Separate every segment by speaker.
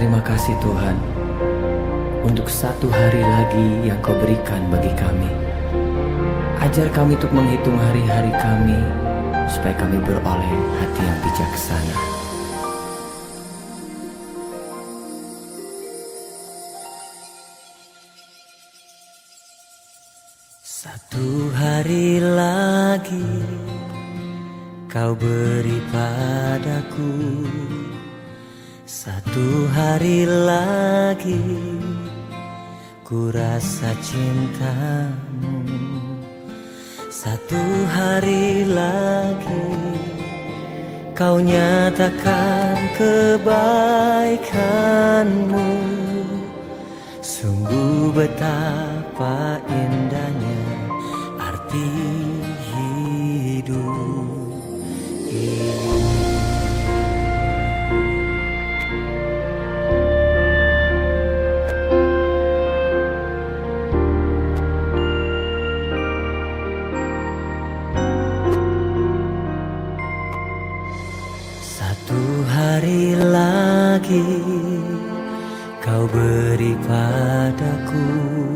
Speaker 1: Terima kasih Tuhan untuk satu hari lagi yang Kau berikan bagi kami. Ajar kami untuk menghitung hari-hari kami, supaya kami beroleh hati yang bijaksana. Satu hari lagi Kau beri padaku, satu hari lagi ku rasa cintamu. Satu hari lagi Kau nyatakan kebaikanmu. Sungguh betapa indahnya arti hidup ini. Satu hari lagi Kau beri padaku,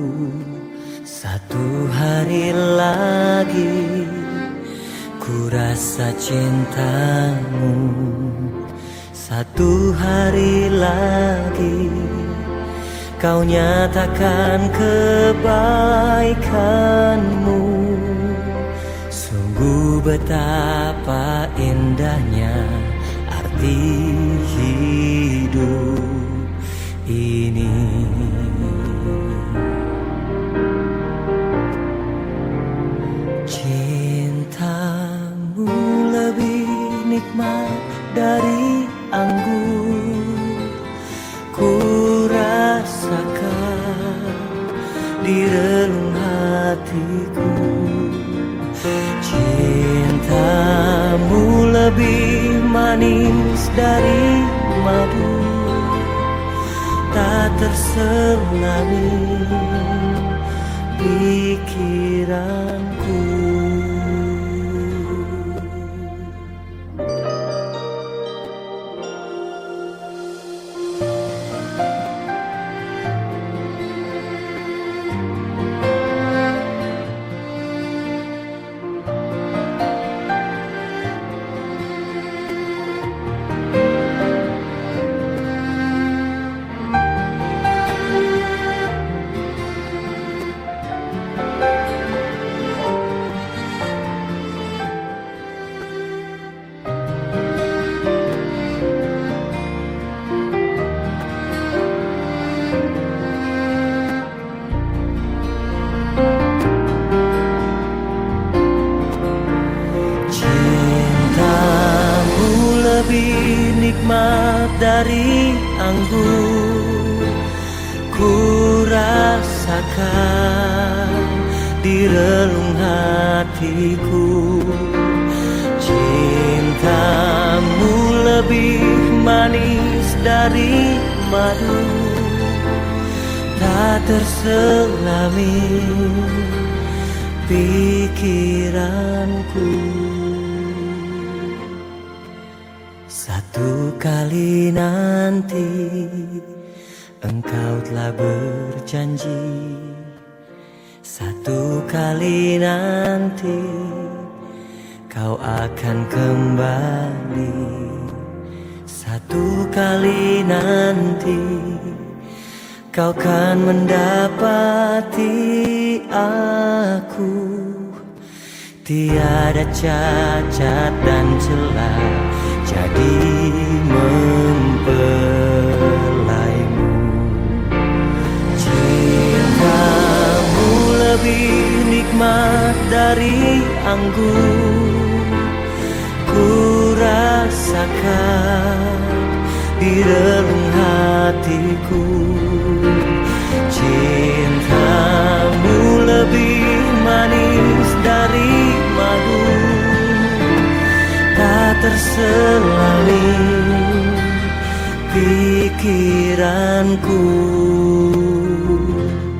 Speaker 1: satu hari lagi ku rasa cintamu. Satu hari lagi Kau nyatakan kebaikanmu. Sungguh betapa indahnya arti hidup ini. Cintamu lebih nikmat dari anggur, ku rasakan di relung hatiku. Cintamu lebih manis dari madu, tak terselami pikiranku. Lebih nikmat dari anggur, ku rasakan di relung hatiku. Cintamu lebih manis dari madu, tak terselami pikiranku. Satu kali nanti Engkau telah berjanji, satu kali nanti Kau akan kembali. Satu kali nanti Kau kan mendapati aku, tiada cacat dan celah jadi mempelaimu. Cintamu lebih nikmat dari anggur, ku rasakan di relung hatiku. Cintamu lebih manis dari madu, tak terselami pikiranku.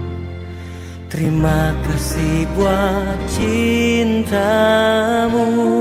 Speaker 1: Terima kasih buat cintamu.